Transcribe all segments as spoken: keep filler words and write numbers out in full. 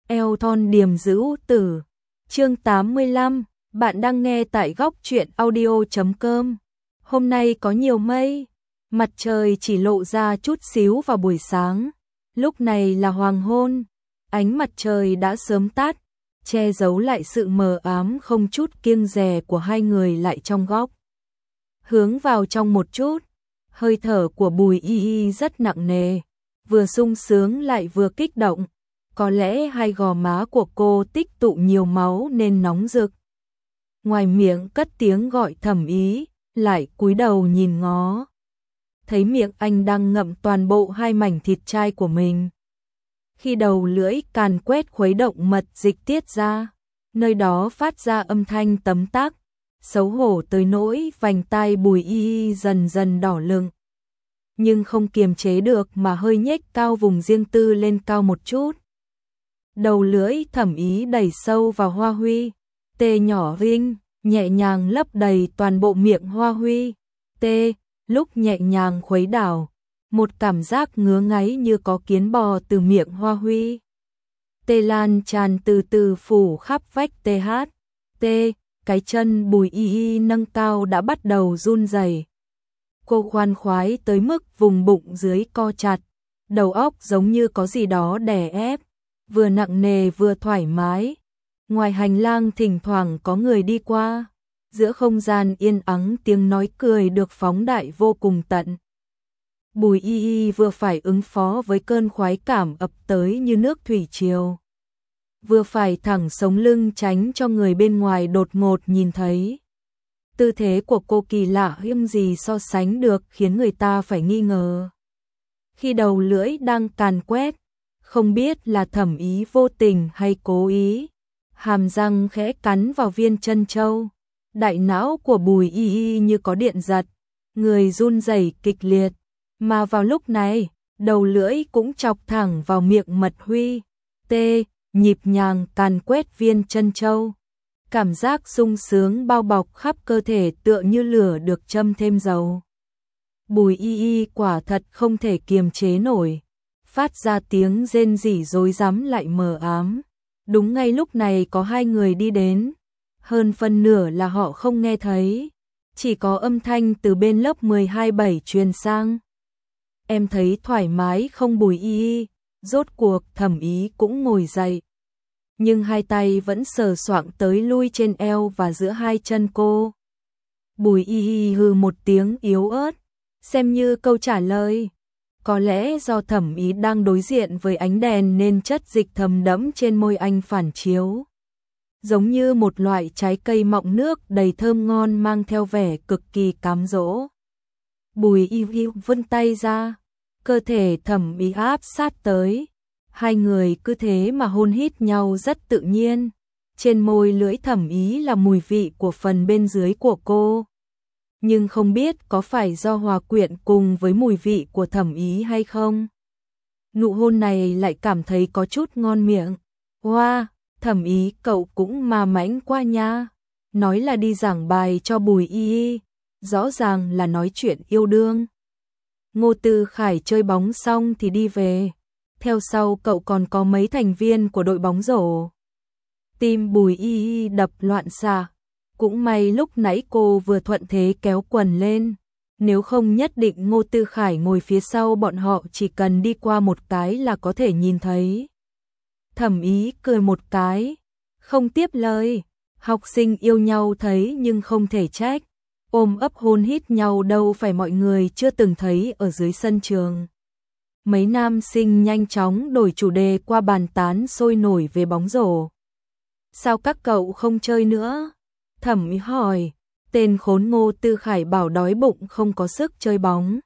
eo thon điềm dữ tử. Chương tám mươi lăm, bạn đang nghe tại góc truyện audio chấm com. Hôm nay có nhiều mây, mặt trời chỉ lộ ra chút xíu vào buổi sáng. Lúc này là hoàng hôn, ánh mặt trời đã sớm tắt, che giấu lại sự mờ ám không chút kiêng dè của hai người lại trong góc. Hướng vào trong một chút, hơi thở của Bùi Y Y rất nặng nề, vừa sung sướng lại vừa kích động. Có lẽ hai gò má của cô tích tụ nhiều máu nên nóng rực. Ngoài miệng cất tiếng gọi Thẩm Ý, lại cúi đầu nhìn ngó. Thấy miệng anh đang ngậm toàn bộ hai mảnh thịt trai của mình. Khi đầu lưỡi càn quét khuấy động mật dịch tiết ra, nơi đó phát ra âm thanh tấm tắc, xấu hổ tới nỗi vành tai Bùi Y Y dần dần đỏ lựng. Nhưng không kiềm chế được mà hơi nhếch cao vùng riêng tư lên cao một chút. Đầu lưỡi Thẩm Ý đẩy sâu vào Hoa Huy, tê nhỏ rinh, nhẹ nhàng lấp đầy toàn bộ miệng Hoa Huy, tê, lúc nhẹ nhàng khuấy đảo, một cảm giác ngứa ngáy như có kiến bò từ miệng Hoa Huy. Tê lan tràn từ từ phủ khắp vách tê hát, tê, cái chân Bùi Y Y nâng cao đã bắt đầu run rẩy. Cô khoan khoái tới mức vùng bụng dưới co chặt, đầu óc giống như có gì đó đè ép, vừa nặng nề vừa thoải mái. Ngoài hành lang thỉnh thoảng có người đi qua, giữa không gian yên ắng tiếng nói cười được phóng đại vô cùng tận. Bùi Y Y vừa phải ứng phó với cơn khoái cảm ập tới như nước thủy triều, vừa phải thẳng sống lưng tránh cho người bên ngoài đột ngột nhìn thấy. Tư thế của cô kỳ lạ hiếm gì so sánh được khiến người ta phải nghi ngờ. Khi đầu lưỡi đang càn quét, không biết là Thẩm Ý vô tình hay cố ý, hàm răng khẽ cắn vào viên chân châu. Đại não của Bùi Y Y như có điện giật, người run rẩy kịch liệt. Mà vào lúc này, đầu lưỡi cũng chọc thẳng vào miệng Mật Huy, tê, nhịp nhàng càn quét viên chân châu. Cảm giác sung sướng bao bọc khắp cơ thể tựa như lửa được châm thêm dầu. Bùi Y Y quả thật không thể kiềm chế nổi, phát ra tiếng rên rỉ rối rắm lại mờ ám. Đúng ngay lúc này có hai người đi đến, hơn phân nửa là họ không nghe thấy, chỉ có âm thanh từ bên lớp mười hai bảy truyền sang. Em thấy thoải mái không Bùi Y Y? Rốt cuộc Thẩm Ý cũng ngồi dậy, nhưng hai tay vẫn sờ soạng tới lui trên eo và giữa hai chân cô. Bùi Y Y hừ một tiếng yếu ớt, xem như câu trả lời. Có lẽ do Thẩm Ý đang đối diện với ánh đèn nên chất dịch thấm đẫm trên môi anh phản chiếu, giống như một loại trái cây mọng nước đầy thơm ngon mang theo vẻ cực kỳ cám dỗ. Bùi Y Y vươn tay ra, cơ thể Thẩm Ý áp sát tới. Hai người cứ thế mà hôn hít nhau rất tự nhiên. Trên môi lưỡi Thẩm Ý là mùi vị của phần bên dưới của cô. Nhưng không biết có phải do hòa quyện cùng với mùi vị của Thẩm Ý hay không. Nụ hôn này lại cảm thấy có chút ngon miệng. Wow, Thẩm Ý cậu cũng mà mãnh qua nha. Nói là đi giảng bài cho Bùi Y Y, rõ ràng là nói chuyện yêu đương. Ngô Tư Khải chơi bóng xong thì đi về. Theo sau cậu còn có mấy thành viên của đội bóng rổ. Tim Bùi Y Y đập loạn xạ. Cũng may lúc nãy cô vừa thuận thế kéo quần lên. Nếu không nhất định Ngô Tư Khải ngồi phía sau bọn họ chỉ cần đi qua một cái là có thể nhìn thấy. Thẩm Ý cười một cái, không tiếp lời. Học sinh yêu nhau thấy nhưng không thể trách. Ôm ấp hôn hít nhau đâu phải mọi người chưa từng thấy ở dưới sân trường. Mấy nam sinh nhanh chóng đổi chủ đề qua bàn tán sôi nổi về bóng rổ. Sao các cậu không chơi nữa? Thẩm Ý hỏi. Tên khốn Ngô Tư Khải bảo đói bụng không có sức chơi bóng.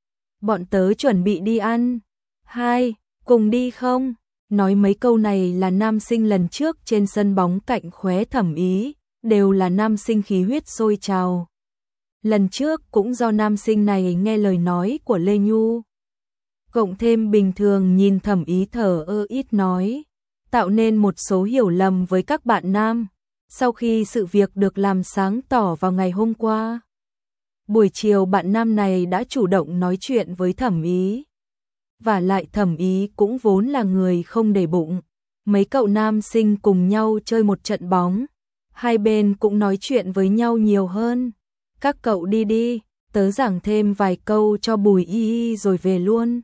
Bọn tớ chuẩn bị đi ăn. Hai, cùng đi không? Nói mấy câu này là nam sinh lần trước trên sân bóng cạnh khóe Thẩm Ý, đều là nam sinh khí huyết sôi trào. Lần trước cũng do nam sinh này nghe lời nói của Lê Nhu. Cộng thêm bình thường nhìn Thẩm Ý thở ơ ít nói, tạo nên một số hiểu lầm với các bạn nam. Sau khi sự việc được làm sáng tỏ vào ngày hôm qua, buổi chiều bạn nam này đã chủ động nói chuyện với Thẩm Ý. Và lại Thẩm Ý cũng vốn là người không để bụng, mấy cậu nam sinh cùng nhau chơi một trận bóng, hai bên cũng nói chuyện với nhau nhiều hơn. Các cậu đi đi, tớ giảng thêm vài câu cho Bùi Y Y rồi về luôn.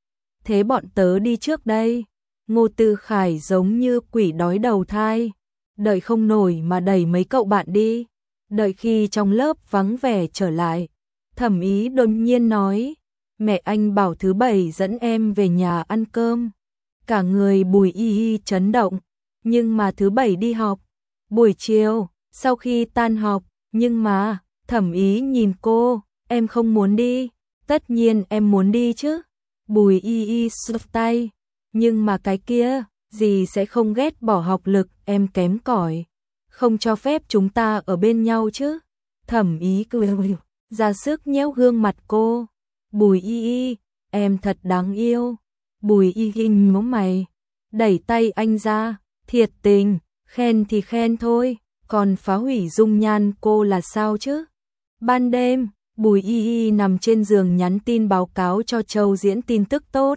Thế bọn tớ đi trước đây. Ngô Tư Khải giống như quỷ đói đầu thai, đợi không nổi mà đẩy mấy cậu bạn đi. Đợi khi trong lớp vắng vẻ trở lại, Thẩm Ý đột nhiên nói, mẹ anh bảo thứ bảy dẫn em về nhà ăn cơm. Cả người Bùi Y Y chấn động, nhưng mà thứ bảy đi học. Buổi chiều, sau khi tan học, nhưng mà, Thẩm Ý nhìn cô, em không muốn đi. Tất nhiên em muốn đi chứ. Bùi Y Y xua tay, nhưng mà cái kia, dì sẽ không ghét bỏ học lực em kém cỏi, không cho phép chúng ta ở bên nhau chứ. Thẩm Ý cười ra sức nhéo gương mặt cô. Bùi Y Y, em thật đáng yêu. Bùi Y Y nhíu mày, đẩy tay anh ra, thiệt tình, khen thì khen thôi, còn phá hủy dung nhan cô là sao chứ. Ban đêm, Bùi Y Y nằm trên giường nhắn tin báo cáo cho Châu Diễn tin tức tốt.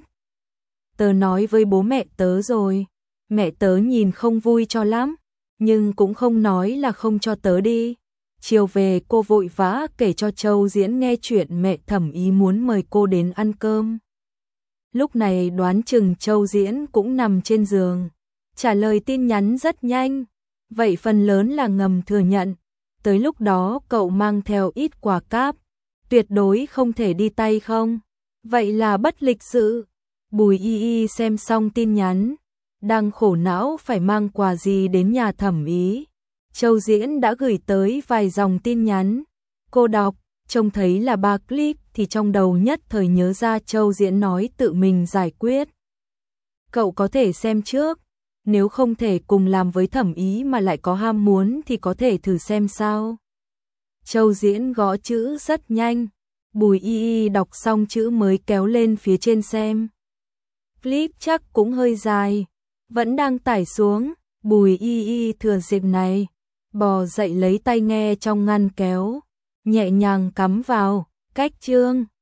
Tớ nói với bố mẹ tớ rồi, mẹ tớ nhìn không vui cho lắm, nhưng cũng không nói là không cho tớ đi. Chiều về cô vội vã kể cho Châu Diễn nghe chuyện mẹ Thẩm Ý muốn mời cô đến ăn cơm. Lúc này đoán chừng Châu Diễn cũng nằm trên giường, trả lời tin nhắn rất nhanh, vậy phần lớn là ngầm thừa nhận. Tới lúc đó cậu mang theo ít quà cáp, tuyệt đối không thể đi tay không, vậy là bất lịch sự. Bùi Y Y xem xong tin nhắn, đang khổ não phải mang quà gì đến nhà Thẩm Ý. Châu Diễn đã gửi tới vài dòng tin nhắn, cô đọc, trông thấy là ba clip thì trong đầu nhất thời nhớ ra Châu Diễn nói tự mình giải quyết. Cậu có thể xem trước, nếu không thể cùng làm với Thẩm Ý mà lại có ham muốn thì có thể thử xem sao. Châu Diễn gõ chữ rất nhanh, Bùi Y Y đọc xong chữ mới kéo lên phía trên xem. Clip chắc cũng hơi dài, vẫn đang tải xuống. Bùi Y Y thừa dịp này, bò dậy lấy tai nghe trong ngăn kéo, nhẹ nhàng cắm vào, cách chương.